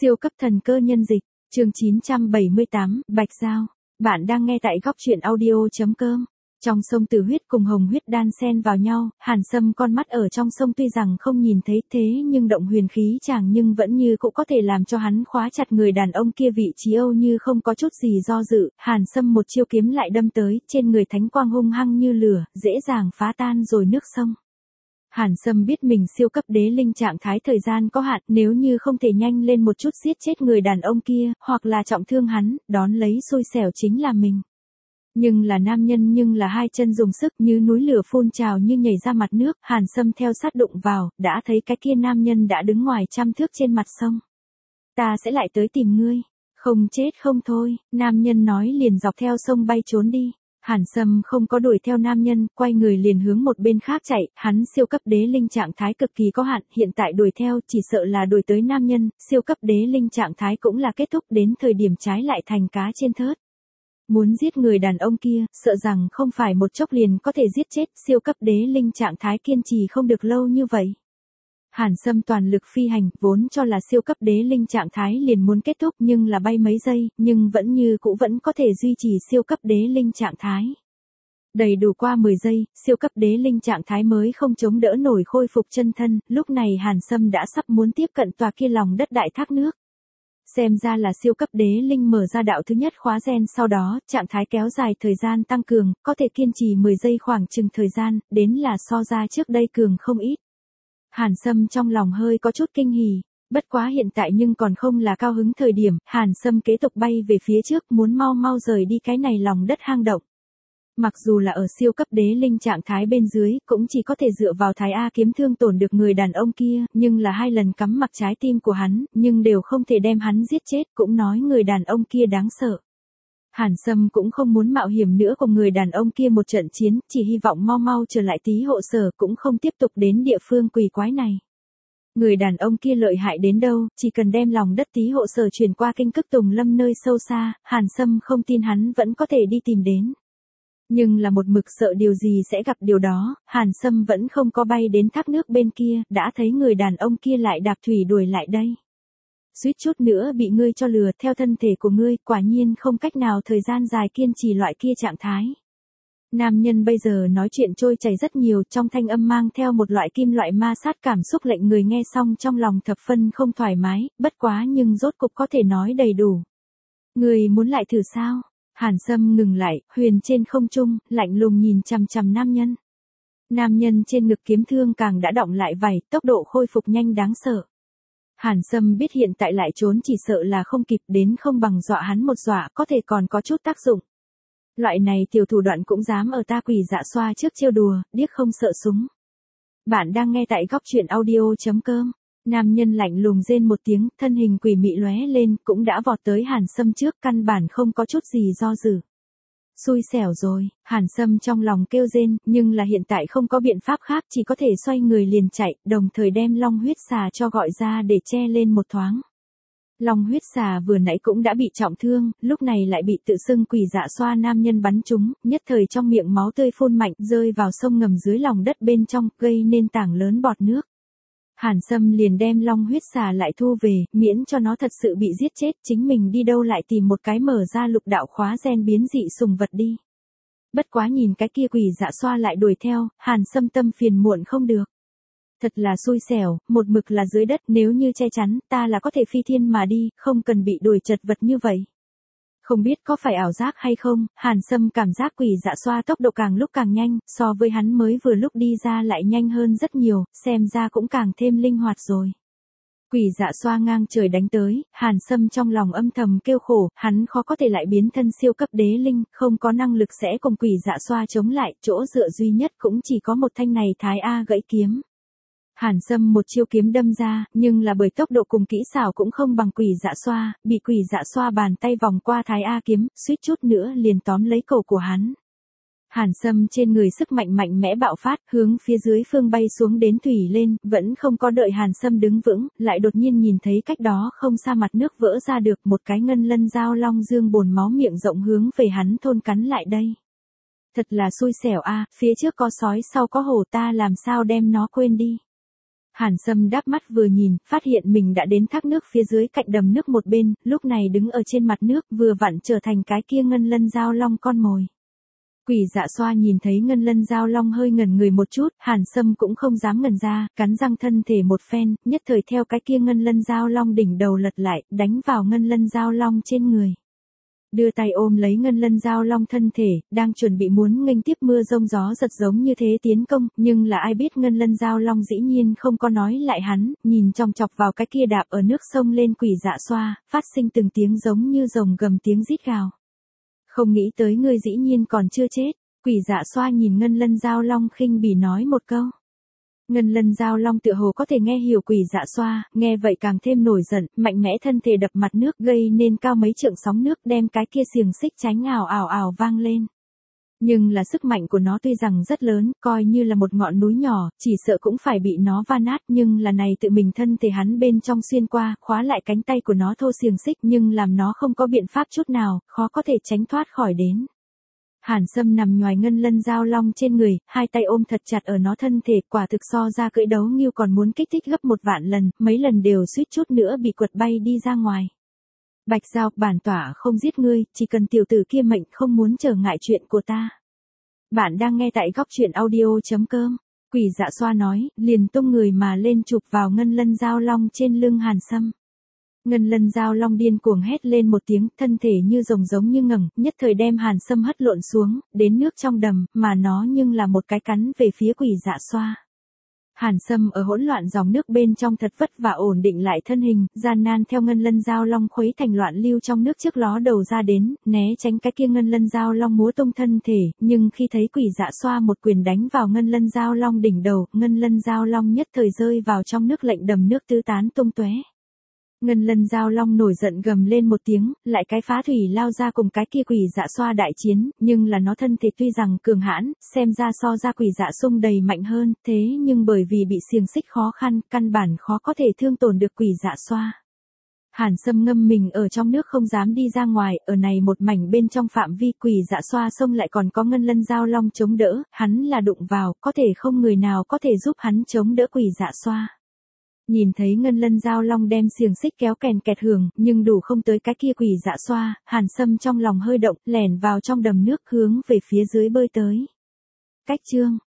Siêu cấp thần cơ nhân dịch, chương 978, Bạch Giao. Bạn đang nghe tại góc truyện audio.com. Trong sông Tử huyết cùng hồng huyết đan xen vào nhau, Hàn Sâm con mắt ở trong sông tuy rằng không nhìn thấy thế nhưng động huyền khí chàng nhưng vẫn như cũng có thể làm cho hắn khóa chặt người đàn ông kia vị trí âu như không có chút gì do dự. Hàn Sâm một chiêu kiếm lại đâm tới, trên người thánh quang hung hăng như lửa, dễ dàng phá tan rồi nước sông. Hàn Sâm biết mình siêu cấp đế linh trạng thái thời gian có hạn, nếu như không thể nhanh lên một chút giết chết người đàn ông kia, hoặc là trọng thương hắn, đón lấy xui xẻo chính là mình. Nhưng là nam nhân nhưng là hai chân dùng sức như núi lửa phun trào như nhảy ra mặt nước, Hàn Sâm theo sát đụng vào, đã thấy cái kia nam nhân đã đứng ngoài trăm thước trên mặt sông. Ta sẽ lại tới tìm ngươi, không chết không thôi, nam nhân nói liền dọc theo sông bay trốn đi. Hàn Sâm không có đuổi theo nam nhân, quay người liền hướng một bên khác chạy, hắn siêu cấp đế linh trạng thái cực kỳ có hạn, hiện tại đuổi theo chỉ sợ là đuổi tới nam nhân, siêu cấp đế linh trạng thái cũng là kết thúc đến thời điểm trái lại thành cá trên thớt. Muốn giết người đàn ông kia, sợ rằng không phải một chốc liền có thể giết chết, siêu cấp đế linh trạng thái kiên trì không được lâu như vậy. Hàn Sâm toàn lực phi hành, vốn cho là siêu cấp đế linh trạng thái liền muốn kết thúc nhưng là bay mấy giây, nhưng vẫn có thể duy trì siêu cấp đế linh trạng thái. Đầy đủ qua 10 giây, siêu cấp đế linh trạng thái mới không chống đỡ nổi khôi phục chân thân, lúc này Hàn Sâm đã sắp muốn tiếp cận tòa kia lòng đất đại thác nước. Xem ra là siêu cấp đế linh mở ra đạo thứ nhất khóa gen, sau đó, trạng thái kéo dài thời gian tăng cường, có thể kiên trì 10 giây khoảng chừng thời gian, đến là so ra trước đây cường không ít. Hàn Sâm trong lòng hơi có chút kinh hỉ, bất quá hiện tại nhưng còn không là cao hứng thời điểm, Hàn Sâm kế tục bay về phía trước muốn mau rời đi cái này lòng đất hang động. Mặc dù là ở siêu cấp đế linh trạng thái bên dưới, cũng chỉ có thể dựa vào Thái A kiếm thương tổn được người đàn ông kia, nhưng là 2 lần cắm mặc trái tim của hắn, nhưng đều không thể đem hắn giết chết, cũng nói người đàn ông kia đáng sợ. Hàn Sâm cũng không muốn mạo hiểm nữa cùng người đàn ông kia một trận chiến, chỉ hy vọng mau trở lại tí hộ sở, cũng không tiếp tục đến địa phương quỷ quái này. Người đàn ông kia lợi hại đến đâu, chỉ cần đem lòng đất tí hộ sở chuyển qua kinh Cức Tùng Lâm nơi sâu xa, Hàn Sâm không tin hắn vẫn có thể đi tìm đến. Nhưng là một mực sợ điều gì sẽ gặp điều đó, Hàn Sâm vẫn không có bay đến thác nước bên kia, đã thấy người đàn ông kia lại đạp thủy đuổi lại đây. Suýt chút nữa bị ngươi cho lừa, theo thân thể của ngươi, quả nhiên không cách nào thời gian dài kiên trì loại kia trạng thái. Nam nhân bây giờ nói chuyện trôi chảy rất nhiều, trong thanh âm mang theo một loại kim loại ma sát cảm xúc lệnh người nghe xong trong lòng thập phân không thoải mái, bất quá nhưng rốt cục có thể nói đầy đủ. Ngươi muốn lại thử sao? Hàn Sâm ngừng lại, huyền trên không trung, lạnh lùng nhìn chằm chằm nam nhân. Nam nhân trên ngực kiếm thương càng đã đọng lại vảy, tốc độ khôi phục nhanh đáng sợ. Hàn Sâm biết hiện tại lại trốn chỉ sợ là không kịp, đến không bằng dọa hắn một dọa, có thể còn có chút tác dụng. Loại này tiểu thủ đoạn cũng dám ở ta Quỷ Dạ Xoa trước trêu đùa, điếc không sợ súng. Bạn đang nghe tại góc truyện audio.com. Nam nhân lạnh lùng rên một tiếng, thân hình quỷ mị lóe lên, cũng đã vọt tới Hàn Sâm trước, căn bản không có chút gì do dự. Xui xẻo rồi, Hàn Sâm trong lòng kêu rên, nhưng là hiện tại không có biện pháp khác, chỉ có thể xoay người liền chạy, đồng thời đem long huyết xà cho gọi ra để che lên một thoáng. Long huyết xà vừa nãy cũng đã bị trọng thương, lúc này lại bị tự xưng Quỷ Dạ Xoa nam nhân bắn trúng, nhất thời trong miệng máu tươi phun mạnh, rơi vào sông ngầm dưới lòng đất bên trong, gây nên tảng lớn bọt nước. Hàn Sâm liền đem long huyết xà lại thu về, miễn cho nó thật sự bị giết chết, chính mình đi đâu lại tìm một cái mở ra lục đạo khóa gen biến dị sùng vật đi. Bất quá nhìn cái kia Quỷ Dạ Xoa lại đuổi theo, Hàn Sâm tâm phiền muộn không được. Thật là xui xẻo, một mực là dưới đất, nếu như che chắn, ta là có thể phi thiên mà đi, không cần bị đuổi chật vật như vậy. Không biết có phải ảo giác hay không, Hàn Sâm cảm giác Quỷ Dạ Xoa tốc độ càng lúc càng nhanh, so với hắn mới vừa lúc đi ra lại nhanh hơn rất nhiều, xem ra cũng càng thêm linh hoạt rồi. Quỷ Dạ Xoa ngang trời đánh tới, Hàn Sâm trong lòng âm thầm kêu khổ, hắn khó có thể lại biến thân siêu cấp đế linh, không có năng lực sẽ cùng Quỷ Dạ Xoa chống lại, chỗ dựa duy nhất cũng chỉ có một thanh này Thái A gãy kiếm. Hàn Sâm một chiêu kiếm đâm ra, nhưng là bởi tốc độ cùng kỹ xảo cũng không bằng Quỷ Dạ Xoa, bị Quỷ Dạ Xoa bàn tay vòng qua Thái A kiếm, suýt chút nữa liền tóm lấy cổ của hắn. Hàn Sâm trên người sức mạnh mạnh mẽ bạo phát, hướng phía dưới phương bay xuống đến thủy lên, vẫn không có đợi Hàn Sâm đứng vững, lại đột nhiên nhìn thấy cách đó không xa mặt nước vỡ ra được một cái ngân lân dao long dương bồn máu miệng rộng hướng về hắn thôn cắn lại đây. Thật là xui xẻo a, phía trước có sói sau có hổ, ta làm sao đem nó quên đi. Hàn Sâm đáp mắt vừa nhìn, phát hiện mình đã đến thác nước phía dưới cạnh đầm nước một bên, lúc này đứng ở trên mặt nước, vừa vặn trở thành cái kia ngân lân giao long con mồi. Quỷ Dạ Xoa nhìn thấy ngân lân giao long hơi ngẩn người một chút, Hàn Sâm cũng không dám ngẩn ra, cắn răng thân thể một phen, nhất thời theo cái kia ngân lân giao long đỉnh đầu lật lại, đánh vào ngân lân giao long trên người. Đưa tay ôm lấy ngân lân giao long thân thể, đang chuẩn bị muốn nghênh tiếp mưa rông gió giật giống như thế tiến công, nhưng là ai biết ngân lân giao long dĩ nhiên không có nói lại hắn, nhìn chòng chọc vào cái kia đạp ở nước sông lên Quỷ Dạ Xoa, phát sinh từng tiếng giống như rồng gầm tiếng rít gào. Không nghĩ tới ngươi dĩ nhiên còn chưa chết, Quỷ Dạ Xoa nhìn ngân lân giao long khinh bỉ nói một câu. Ngân lân giao long tựa hồ có thể nghe hiểu Quỷ Dạ Xoa, nghe vậy càng thêm nổi giận, mạnh mẽ thân thể đập mặt nước gây nên cao mấy trượng sóng nước đem cái kia xiềng xích tránh ào ào ào vang lên. Nhưng là sức mạnh của nó tuy rằng rất lớn, coi như là một ngọn núi nhỏ, chỉ sợ cũng phải bị nó va nát, nhưng là này tự mình thân thể hắn bên trong xuyên qua, khóa lại cánh tay của nó thô xiềng xích nhưng làm nó không có biện pháp chút nào, khó có thể tránh thoát khỏi đến. Hàn Sâm nằm nhoài ngân lân giao long trên người, hai tay ôm thật chặt ở nó thân thể, quả thực so ra cưỡi đấu nghiêu còn muốn kích thích gấp 1.000 lần, mấy lần đều suýt chút nữa bị quật bay đi ra ngoài. Bạch Giao, bản tỏa không giết ngươi, chỉ cần tiểu tử kia mệnh không muốn trở ngại chuyện của ta. Bạn đang nghe tại góc truyện audio.com. Quỷ Dạ Xoa nói, liền tung người mà lên chụp vào ngân lân giao long trên lưng Hàn Sâm. Ngân lân giao long điên cuồng hét lên một tiếng, thân thể như rồng giống như ngẩng, nhất thời đem Hàn Sâm hất lộn xuống, đến nước trong đầm, mà nó nhưng là một cái cắn về phía Quỷ Dạ Xoa. Hàn Sâm ở hỗn loạn dòng nước bên trong thật vất vả ổn định lại thân hình, gian nan theo ngân lân giao long khuấy thành loạn lưu trong nước trước ló đầu ra đến, né tránh cái kia ngân lân giao long múa tung thân thể, nhưng khi thấy Quỷ Dạ Xoa một quyền đánh vào ngân lân giao long đỉnh đầu, ngân lân giao long nhất thời rơi vào trong nước lệnh đầm nước tứ tán tung tóe. Ngân lân giao long nổi giận gầm lên một tiếng, lại cái phá thủy lao ra cùng cái kia Quỷ Dạ Xoa đại chiến, nhưng là nó thân thể tuy rằng cường hãn, xem ra so ra Quỷ Dạ Xung đầy mạnh hơn, thế nhưng bởi vì bị xiềng xích khó khăn, căn bản khó có thể thương tổn được Quỷ Dạ Xoa. Hàn Sâm ngâm mình ở trong nước không dám đi ra ngoài, ở này một mảnh bên trong phạm vi Quỷ Dạ Xoa xông lại còn có ngân lân giao long chống đỡ, hắn là đụng vào, có thể không người nào có thể giúp hắn chống đỡ Quỷ Dạ Xoa. Nhìn thấy ngân lân giao long đem xiềng xích kéo kèn kẹt hưởng, nhưng đủ không tới cái kia Quỷ Dạ Xoa, Hàn Sâm trong lòng hơi động, lẻn vào trong đầm nước hướng về phía dưới bơi tới. Cách chương